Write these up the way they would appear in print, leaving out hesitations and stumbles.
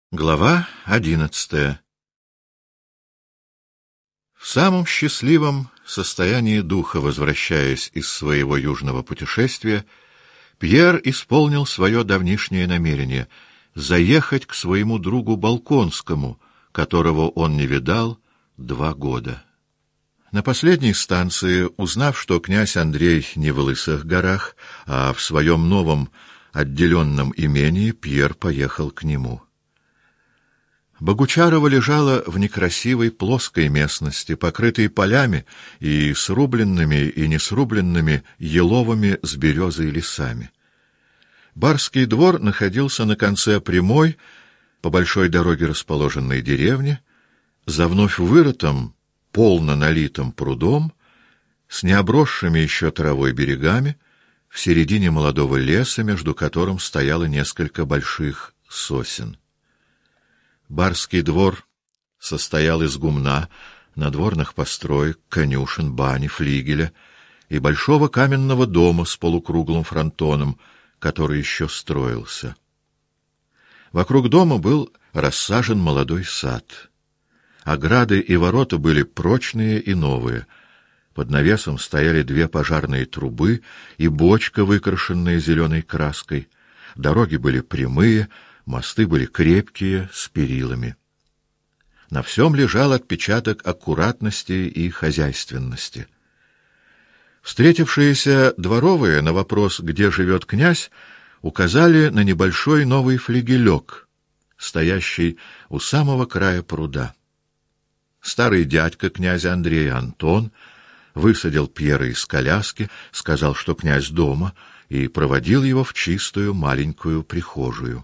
Глава 11. В самом счастливом состоянии духа, возвращаясь из своего южного путешествия, Пьер исполнил свое давнишнее намерение — заехать к своему другу Болконскому, которого он не видал 2 года. На последней станции, узнав, что князь Андрей не в Лысых горах, а в своем новом отделенном имении, Пьер поехал к нему. Богучарово лежала в некрасивой плоской местности, покрытой полями и срубленными и несрубленными еловыми с березой лесами. Барский двор находился на конце прямой, по большой дороге расположенной деревни, за вновь вырытым, полно налитым прудом, с необросшими еще травой берегами, в середине молодого леса, между которым стояло несколько больших сосен. Барский двор состоял из гумна, надворных построек, конюшен, бани, флигеля и большого каменного дома с полукруглым фронтоном, который еще строился. Вокруг дома был рассажен молодой сад. Ограды и ворота были прочные и новые. Под навесом стояли 2 пожарные трубы и бочка, выкрашенная зеленой краской. Дороги были прямые, мосты были крепкие, с перилами. На всем лежал отпечаток аккуратности и хозяйственности. Встретившиеся дворовые на вопрос, где живет князь, указали на небольшой новый флигелек, стоящий у самого края пруда. Старый дядька князя Андрея, Антон, высадил Пьера из коляски, сказал, что князь дома, и проводил его в чистую маленькую прихожую.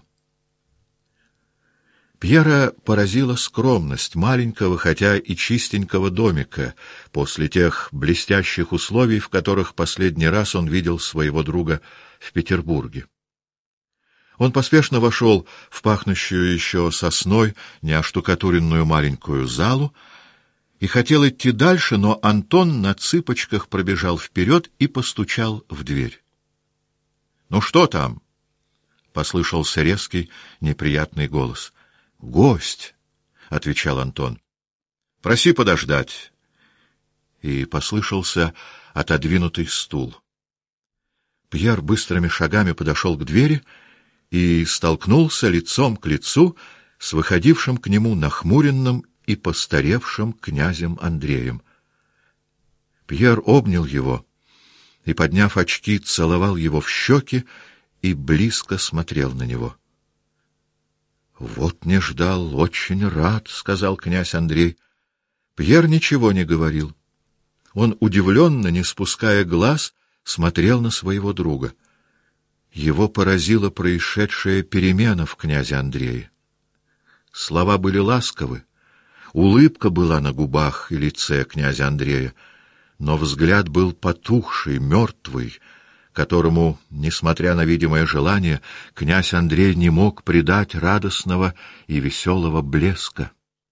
Пьера поразила скромность маленького, хотя и чистенького домика, после тех блестящих условий, в которых последний раз он видел своего друга в Петербурге. Он поспешно вошел в пахнущую еще сосной, неоштукатуренную маленькую залу, и хотел идти дальше, но Антон на цыпочках пробежал вперед и постучал в дверь. — Ну что там? — послышался резкий, неприятный голос. — Гость, — отвечал Антон. — Проси подождать. И послышался отодвинутый стул. Пьер быстрыми шагами подошел к двери и столкнулся лицом к лицу с выходившим к нему нахмуренным и постаревшим князем Андреем. Пьер обнял его и, подняв очки, целовал его в щеки и близко смотрел на него. — Вот не ждал, очень рад, — сказал князь Андрей. Пьер ничего не говорил. Он удивленно, не спуская глаз, смотрел на своего друга. Его поразила происшедшая перемена в князе Андрее. Слова были ласковы, улыбка была на губах и лице князя Андрея, но взгляд был потухший, мертвый, которому, несмотря на видимое желание, князь Андрей не мог придать радостного и веселого блеска.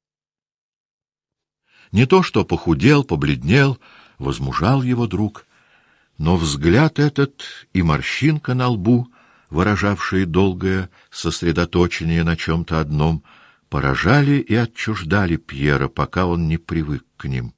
Не то что похудел, побледнел, возмужал его друг, но взгляд этот и морщинка на лбу, выражавшие долгое сосредоточение на чем-то одном, поражали и отчуждали Пьера, пока он не привык к ним.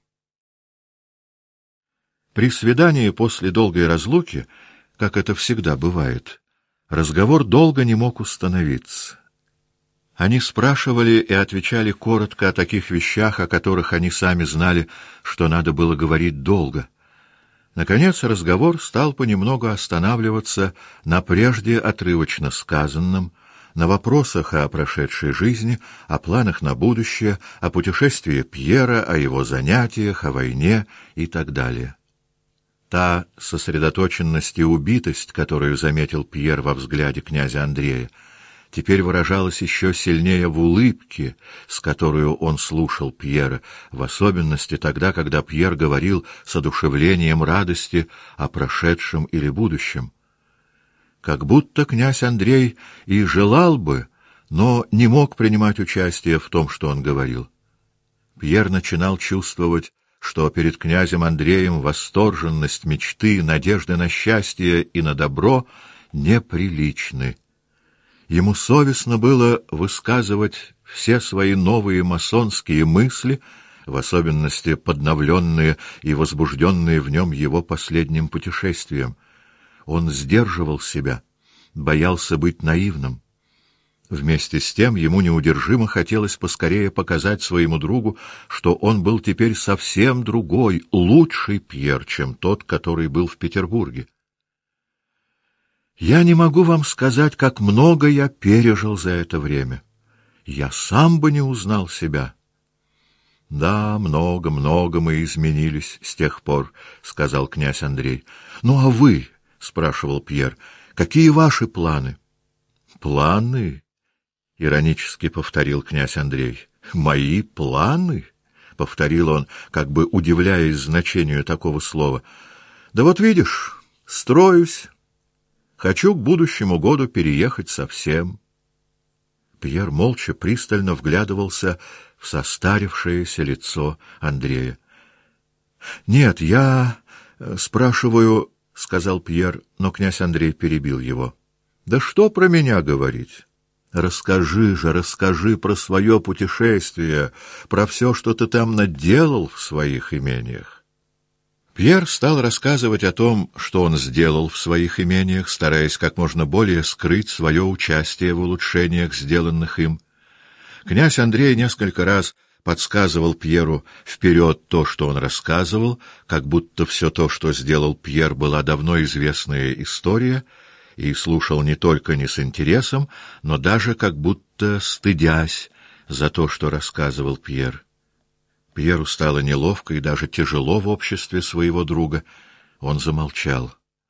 При свидании после долгой разлуки, как это всегда бывает, разговор долго не мог установиться. Они спрашивали и отвечали коротко о таких вещах, о которых они сами знали, что надо было говорить долго. Наконец разговор стал понемногу останавливаться на прежде отрывочно сказанном, на вопросах о прошедшей жизни, о планах на будущее, о путешествии Пьера, о его занятиях, о войне и так далее. Та сосредоточенность и убитость, которую заметил Пьер во взгляде князя Андрея, теперь выражалась еще сильнее в улыбке, с которой он слушал Пьера, в особенности тогда, когда Пьер говорил с одушевлением радости о прошедшем или будущем. Как будто князь Андрей и желал бы, но не мог принимать участие в том, что он говорил. Пьер начинал чувствовать, что перед князем Андреем восторженность мечты, надежды на счастье и на добро неприличны. Ему совестно было высказывать все свои новые масонские мысли, в особенности подновленные и возбужденные в нем его последним путешествием. Он сдерживал себя, боялся быть наивным. Вместе с тем ему неудержимо хотелось поскорее показать своему другу, что он был теперь совсем другой, лучший Пьер, чем тот, который был в Петербурге. Я не могу вам сказать, как много я пережил за это время. Я сам бы не узнал себя. — Да, много мы изменились с тех пор, — сказал князь Андрей. — Ну, а вы, — спрашивал Пьер, — какие ваши планы? — Планы? — иронически повторил князь Андрей. — Мои планы? — повторил он, как бы удивляясь значению такого слова. — Да вот видишь, строюсь. Хочу к будущему году переехать совсем. Пьер молча пристально вглядывался в состарившееся лицо Андрея. — Нет, я спрашиваю, — сказал Пьер, но князь Андрей перебил его. — Да что про меня говорить? Расскажи про свое путешествие, про все, что ты там наделал в своих имениях. Пьер стал рассказывать о том, что он сделал в своих имениях, стараясь как можно более скрыть свое участие в улучшениях, сделанных им. Князь Андрей несколько раз подсказывал Пьеру вперед то, что он рассказывал, как будто все то, что сделал Пьер, была давно известная история, и слушал не только не с интересом, но даже как будто стыдясь за то, что рассказывал Пьер. Пьеру стало неловко и даже тяжело в обществе своего друга. Он замолчал.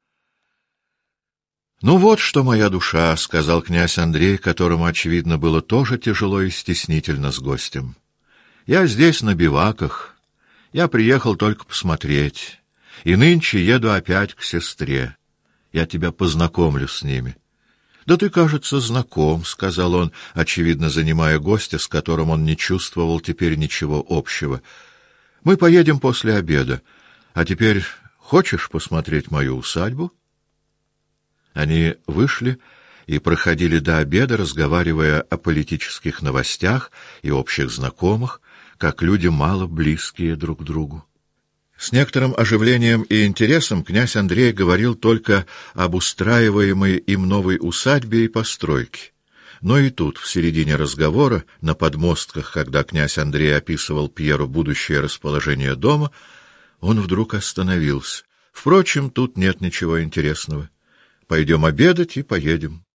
— Ну вот что, моя душа, — сказал князь Андрей, которому, очевидно, было тоже тяжело и стеснительно с гостем. — Я здесь на биваках. Я приехал только посмотреть. И нынче еду опять к сестре. Я тебя познакомлю с ними. — Да ты, кажется, знаком, — сказал он, очевидно занимая гостя, с которым он не чувствовал теперь ничего общего. — Мы поедем после обеда. А теперь хочешь посмотреть мою усадьбу? Они вышли и проходили до обеда, разговаривая о политических новостях и общих знакомых, как люди мало близкие друг к другу. С некоторым оживлением и интересом князь Андрей говорил только об устраиваемой им новой усадьбе и постройке. Но и тут, в середине разговора, на подмостках, когда князь Андрей описывал Пьеру будущее расположение дома, он вдруг остановился. Впрочем, тут нет ничего интересного. Пойдем обедать и поедем.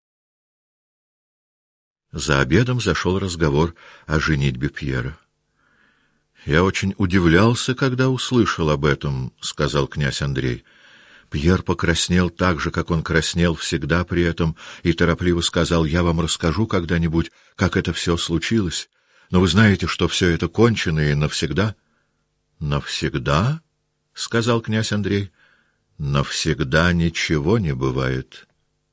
За обедом зашел разговор о женитьбе Пьера. — Я очень удивлялся, когда услышал об этом, — сказал князь Андрей. Пьер покраснел так же, как он краснел всегда при этом, и торопливо сказал: — Я вам расскажу когда-нибудь, как это все случилось. Но вы знаете, что все это кончено и навсегда. — Навсегда? — сказал князь Андрей. — Навсегда ничего не бывает.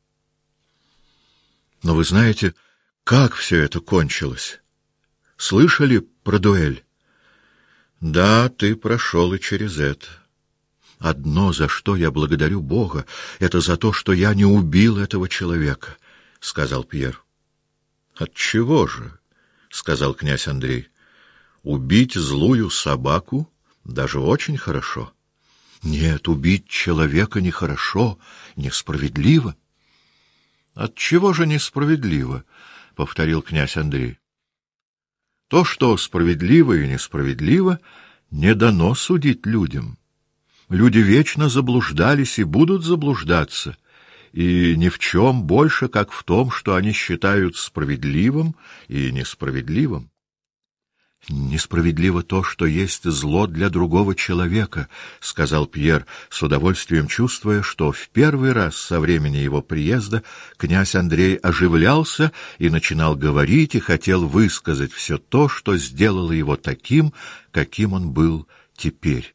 — Но вы знаете, как все это кончилось? Слышали про дуэль? — Да, ты прошел и через это. Одно, за что я благодарю Бога, это за то, что я не убил этого человека, — сказал Пьер. — Отчего же? — сказал князь Андрей. — Убить злую собаку даже очень хорошо. — Нет, убить человека нехорошо, несправедливо. — Отчего же несправедливо? — повторил князь Андрей. То, что справедливо и несправедливо, не дано судить людям. Люди вечно заблуждались и будут заблуждаться, и ни в чем больше, как в том, что они считают справедливым и несправедливым. «Несправедливо то, что есть зло для другого человека», — сказал Пьер, с удовольствием чувствуя, что в первый раз со времени его приезда князь Андрей оживлялся и начинал говорить и хотел высказать все то, что сделало его таким, каким он был теперь.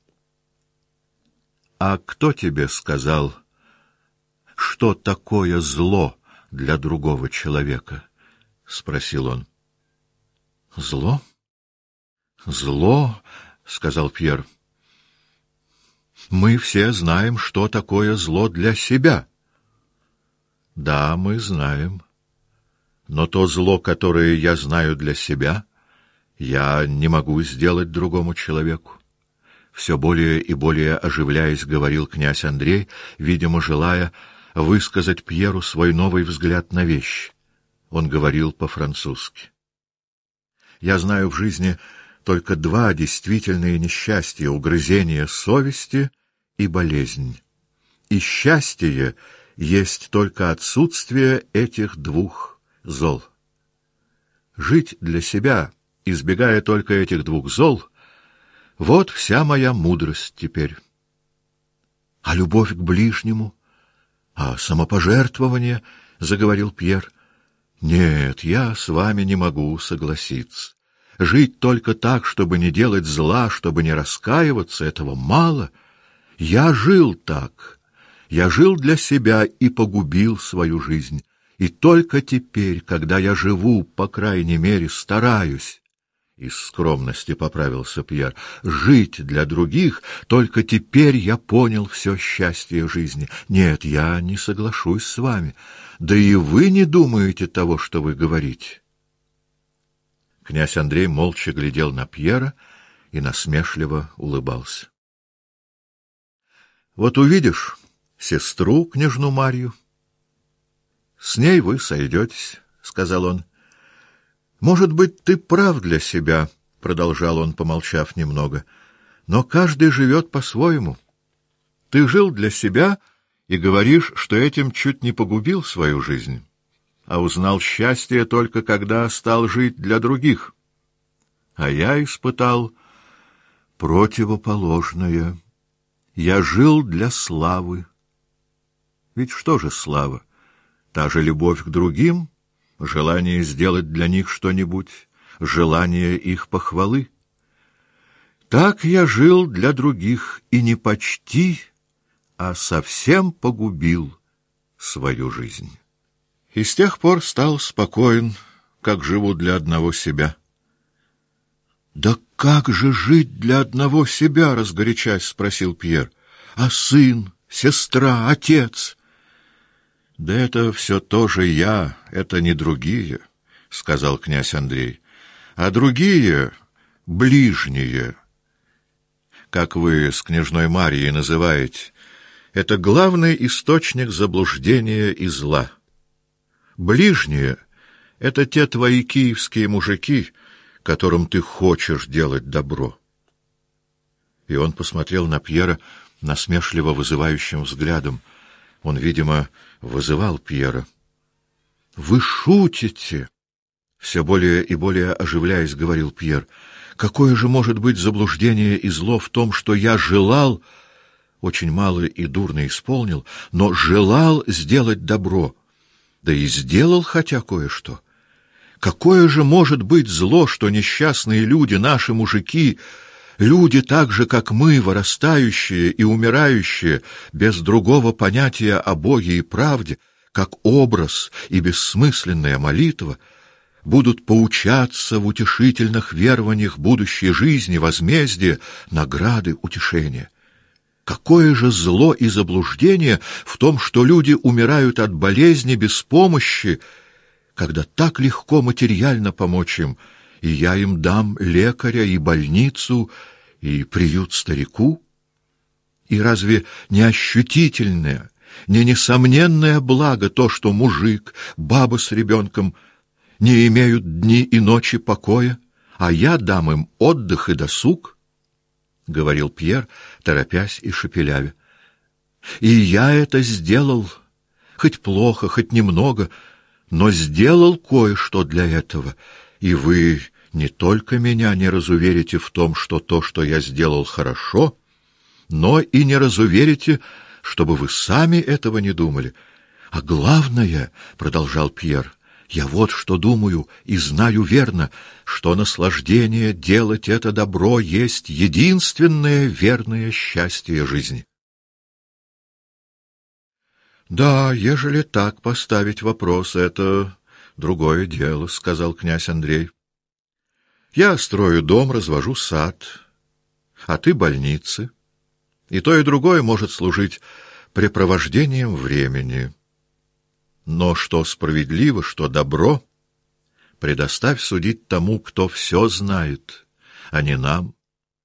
«А кто тебе сказал, что такое зло для другого человека?» — спросил он. «Зло? Зло, — сказал Пьер. Мы все знаем, что такое зло для себя. Да, мы знаем. Но то зло, которое я знаю для себя, я не могу сделать другому человеку. Все более и более оживляясь, говорил князь Андрей, видимо, желая высказать Пьеру свой новый взгляд на вещи. Он говорил по-французски. Я знаю в жизни только два действительные несчастья — угрызение совести и болезнь. И счастье есть только отсутствие этих двух зол. Жить для себя, избегая только этих двух зол, вот вся моя мудрость теперь. А любовь к ближнему, а самопожертвование, — заговорил Пьер. Нет, я с вами не могу согласиться. Жить только так, чтобы не делать зла, чтобы не раскаиваться, этого мало. Я жил так. Я жил для себя и погубил свою жизнь. И только теперь, когда я живу, по крайней мере, стараюсь, из скромности поправился Пьер, жить для других, только теперь я понял все счастье жизни. Нет, я не соглашусь с вами. Да и вы не думаете того, что вы говорите. Князь Андрей молча глядел на Пьера и насмешливо улыбался. Вот увидишь сестру, княжну Марью, с ней вы сойдетесь, — сказал он. Может быть, ты прав для себя, — продолжал он, помолчав немного, — но каждый живет по-своему. Ты жил для себя и говоришь, что этим чуть не погубил свою жизнь, а узнал счастье только когда стал жить для других. А я испытал противоположное. Я жил для славы. Ведь что же слава? Та же любовь к другим, желание сделать для них что-нибудь, желание их похвалы. Так я жил для других и не почти, а совсем погубил свою жизнь. И с тех пор стал спокоен, как живу для одного себя. — Да как же жить для одного себя? — разгорячась спросил Пьер. — А сын, сестра, отец? — Да это все тоже я, это не другие, — сказал князь Андрей. — А другие — ближние, как вы с княжной Марьей называете, это главный источник заблуждения и зла. Ближние — это те твои киевские мужики, которым ты хочешь делать добро. И он посмотрел на Пьера насмешливо вызывающим взглядом. Он, видимо, вызывал Пьера. — Вы шутите! — все более и более оживляясь, говорил Пьер. — Какое же может быть заблуждение и зло в том, что я желал, очень мало и дурно исполнил, но желал сделать добро, да и сделал хотя кое-что? Какое же может быть зло, что несчастные люди, наши мужики, люди так же, как мы, вырастающие и умирающие, без другого понятия о Боге и правде, как образ и бессмысленная молитва, будут поучаться в утешительных верованиях будущей жизни, возмездия, награды, утешения? Какое же зло и заблуждение в том, что люди умирают от болезни без помощи, когда так легко материально помочь им, и я им дам лекаря и больницу, и приют старику? И разве не ощутительное, не несомненное благо то, что мужик, баба с ребенком не имеют дни и ночи покоя, а я дам им отдых и досуг? — говорил Пьер, торопясь и шепелявя. — И я это сделал, хоть плохо, хоть немного, но сделал кое-что для этого, и вы не только меня не разуверите в том, что то, что я сделал, хорошо, но и не разуверите, чтобы вы сами этого не думали. А главное, — продолжал Пьер, — я вот что думаю и знаю верно, что наслаждение делать это добро есть единственное верное счастье жизни. Да, ежели так поставить вопрос, это другое дело, — сказал князь Андрей. Я строю дом, развожу сад, а ты больницы, и то и другое может служить препровождением времени. Но что справедливо, что добро, предоставь судить тому, кто все знает, а не нам.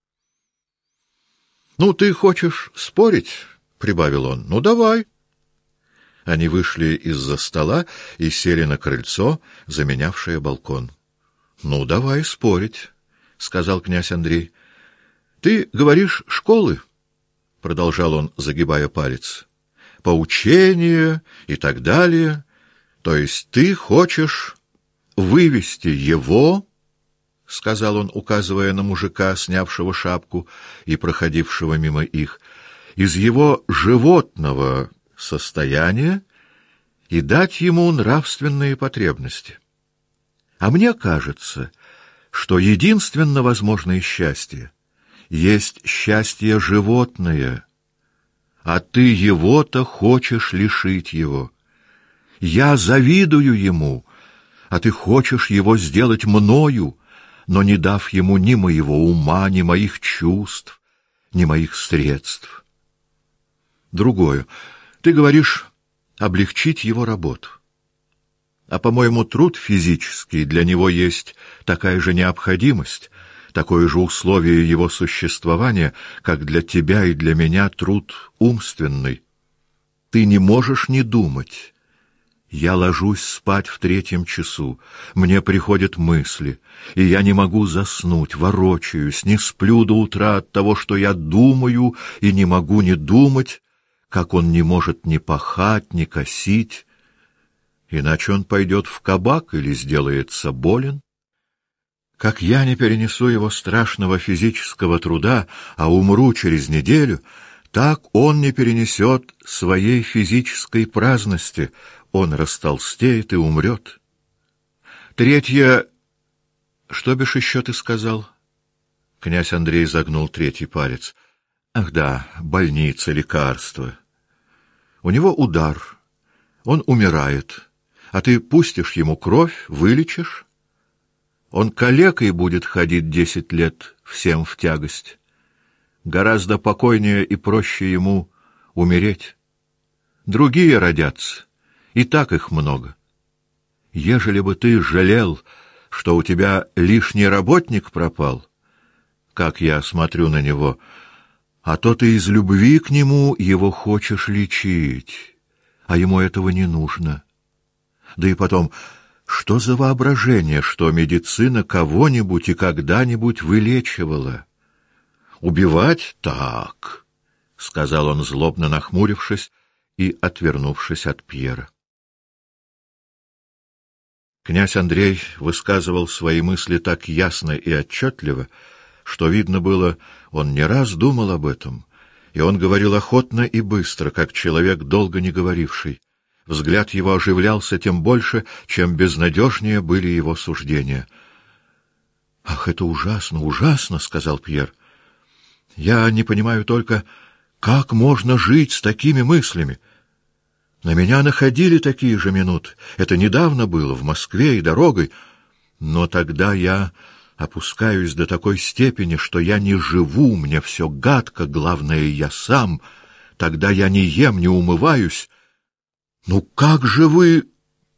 — Ну, ты хочешь спорить? — прибавил он. — Ну, давай. Они вышли из-за стола и сели на крыльцо, заменявшее балкон. — Ну, давай спорить, — сказал князь Андрей. — Ты говоришь школы, — продолжал он, загибая палец, — поучения и так далее. То есть ты хочешь вывести его, — сказал он, указывая на мужика, снявшего шапку и проходившего мимо их, — из его животного состояния и дать ему нравственные потребности. А мне кажется, что единственно возможное счастье есть счастье животное, а ты его-то хочешь лишить его. Я завидую ему, а ты хочешь его сделать мною, но не дав ему ни моего ума, ни моих чувств, ни моих средств. Другое. Ты говоришь облегчить его работу. А, по-моему, труд физический для него есть такая же необходимость, такое же условие его существования, как для тебя и для меня труд умственный. Ты не можешь не думать. Я ложусь спать в 3 часу, мне приходят мысли, и я не могу заснуть, ворочаюсь, не сплю до утра от того, что я думаю, и не могу не думать, как он не может ни пахать, ни косить, иначе он пойдет в кабак или сделается болен. Как я не перенесу его страшного физического труда, а умру через неделю, так он не перенесет своей физической праздности, он растолстеет и умрет. Третье... Что бишь еще ты сказал? Князь Андрей загнул 3 палец. Ах да, больница, лекарства. У него удар, он умирает, а ты пустишь ему кровь, вылечишь. Он калекой будет ходить 10 лет, всем в тягость. Гораздо покойнее и проще ему умереть. Другие родятся, и так их много. Ежели бы ты жалел, что у тебя лишний работник пропал, как я смотрю на него, а то ты из любви к нему его хочешь лечить, а ему этого не нужно. Да и потом, что за воображение, что медицина кого-нибудь и когда-нибудь вылечивала? Убивать так, — сказал он, злобно нахмурившись и отвернувшись от Пьера. Князь Андрей высказывал свои мысли так ясно и отчетливо, что видно было, он не раз думал об этом, и он говорил охотно и быстро, как человек, долго не говоривший. Взгляд его оживлялся тем больше, чем безнадежнее были его суждения. — Ах, это ужасно, ужасно, — сказал Пьер. — Я не понимаю только, как можно жить с такими мыслями. На меня находили такие же минуты. Это недавно было, в Москве и дорогой. Но тогда я опускаюсь до такой степени, что я не живу, мне все гадко, главное, я сам. Тогда я не ем, не умываюсь. Ну как же вы...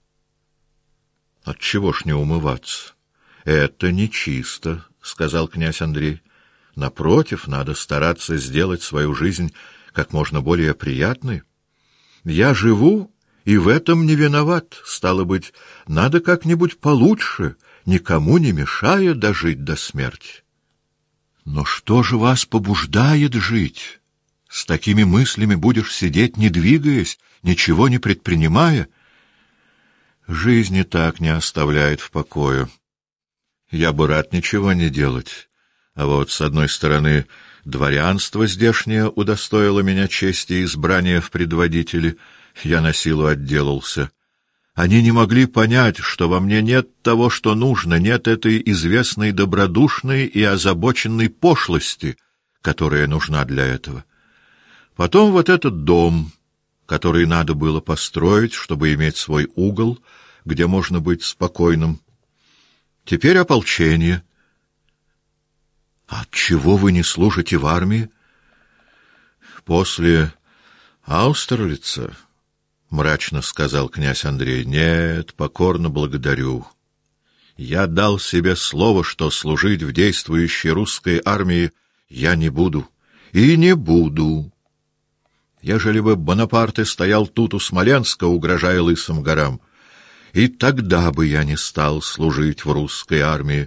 Отчего ж не умываться? Это нечисто, — сказал князь Андрей. Напротив, надо стараться сделать свою жизнь как можно более приятной. Я живу, и в этом не виноват. Стало быть, надо как-нибудь получше, никому не мешая дожить до смерти. Но что же вас побуждает жить? С такими мыслями будешь сидеть, не двигаясь, ничего не предпринимая? Жизнь и так не оставляет в покое. Я бы рад ничего не делать. А вот, с одной стороны, дворянство здешнее удостоило меня чести и избрания в предводители, я на силу отделался. Они не могли понять, что во мне нет того, что нужно, нет этой известной добродушной и озабоченной пошлости, которая нужна для этого. Потом вот этот дом, который надо было построить, чтобы иметь свой угол, где можно быть спокойным. Теперь ополчение. Отчего вы не служите в армии? После Аустерлица, — мрачно сказал князь Андрей, — нет, покорно благодарю. Я дал себе слово, что служить в действующей русской армии я не буду. И не буду. Ежели бы Бонапарт стоял тут у Смоленска, угрожая Лысым горам, и тогда бы я не стал служить в русской армии.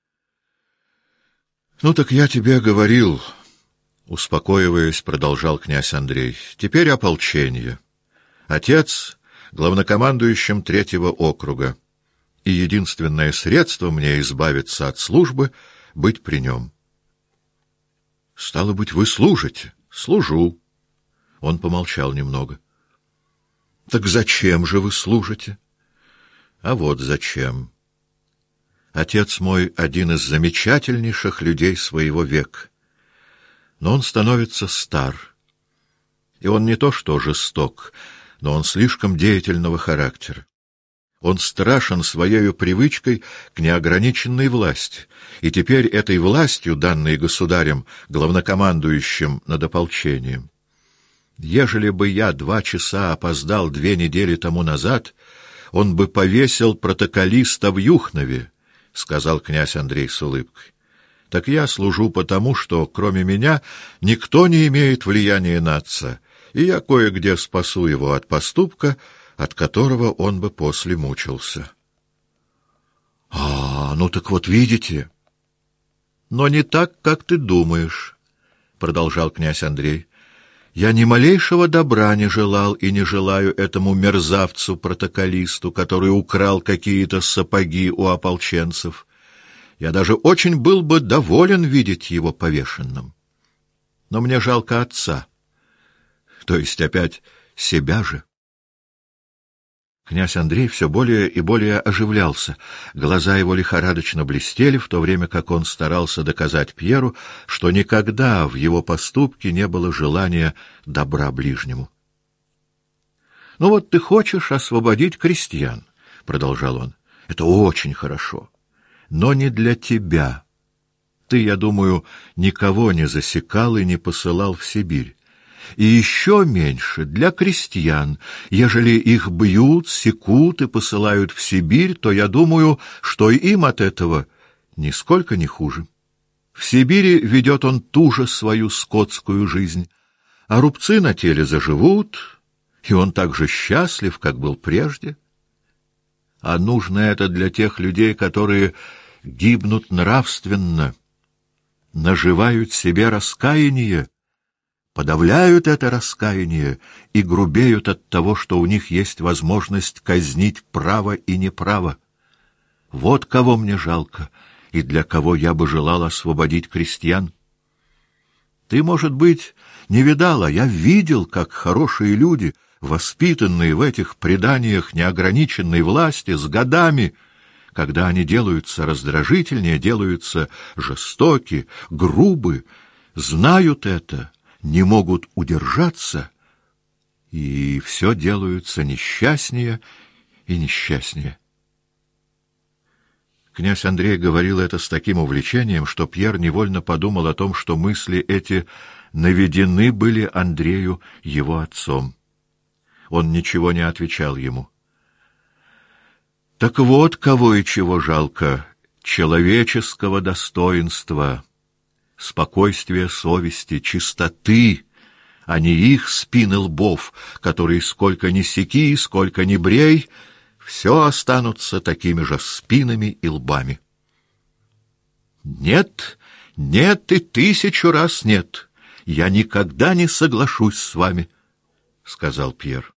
Ну так я тебе говорил, успокоиваясь, продолжал князь Андрей. Теперь ополчение. Отец главнокомандующим 3-го округа, и единственное средство мне избавиться от службы — быть при нем. Стало быть, вы служите? Служу. Он помолчал немного. Так зачем же вы служите? А вот зачем. Отец мой один из замечательнейших людей своего века. Но он становится стар. И он не то что жесток, но он слишком деятельного характера. Он страшен своею привычкой к неограниченной власти, и теперь этой властью, данной государем, главнокомандующим над ополчением. Ежели бы я 2 часа опоздал 2 недели тому назад, он бы повесил протоколиста в Юхнове, — сказал князь Андрей с улыбкой. Так я служу потому, что, кроме меня, никто не имеет влияния на отца, и я кое-где спасу его от поступка, от которого он бы после мучился. — ну так вот видите. — Но не так, как ты думаешь, — продолжал князь Андрей. — Я ни малейшего добра не желал и не желаю этому мерзавцу-протоколисту, который украл какие-то сапоги у ополченцев. Я даже очень был бы доволен видеть его повешенным. Но мне жалко отца, то есть опять себя же. Князь Андрей все более и более оживлялся. Глаза его лихорадочно блестели, в то время как он старался доказать Пьеру, что никогда в его поступке не было желания добра ближнему. — Ну вот ты хочешь освободить крестьян, — продолжал он. — Это очень хорошо, но не для тебя. Ты, я думаю, никого не засекал и не посылал в Сибирь. И еще меньше для крестьян. Ежели их бьют, секут и посылают в Сибирь, то я думаю, что им от этого нисколько не хуже. В Сибири ведет он ту же свою скотскую жизнь, а рубцы на теле заживут, и он так же счастлив, как был прежде. А нужно это для тех людей, которые гибнут нравственно, наживают себе раскаяние, подавляют это раскаяние и грубеют от того, что у них есть возможность казнить право и неправо. Вот кого мне жалко и для кого я бы желал освободить крестьян. Ты, может быть, не видала, я видел, как хорошие люди, воспитанные в этих преданиях неограниченной власти, с годами, когда они делаются раздражительнее, делаются жестоки, грубы, знают это, не могут удержаться, и все делаются несчастнее и несчастнее. Князь Андрей говорил это с таким увлечением, что Пьер невольно подумал о том, что мысли эти наведены были Андрею его отцом. Он ничего не отвечал ему. Так вот, кого и чего жалко: человеческого достоинства, спокойствия совести, чистоты, а не их спин и лбов, которые сколько ни секи, сколько ни брей, все останутся такими же спинами и лбами. Нет, нет и 1000 раз нет, я никогда не соглашусь с вами, — сказал Пьер.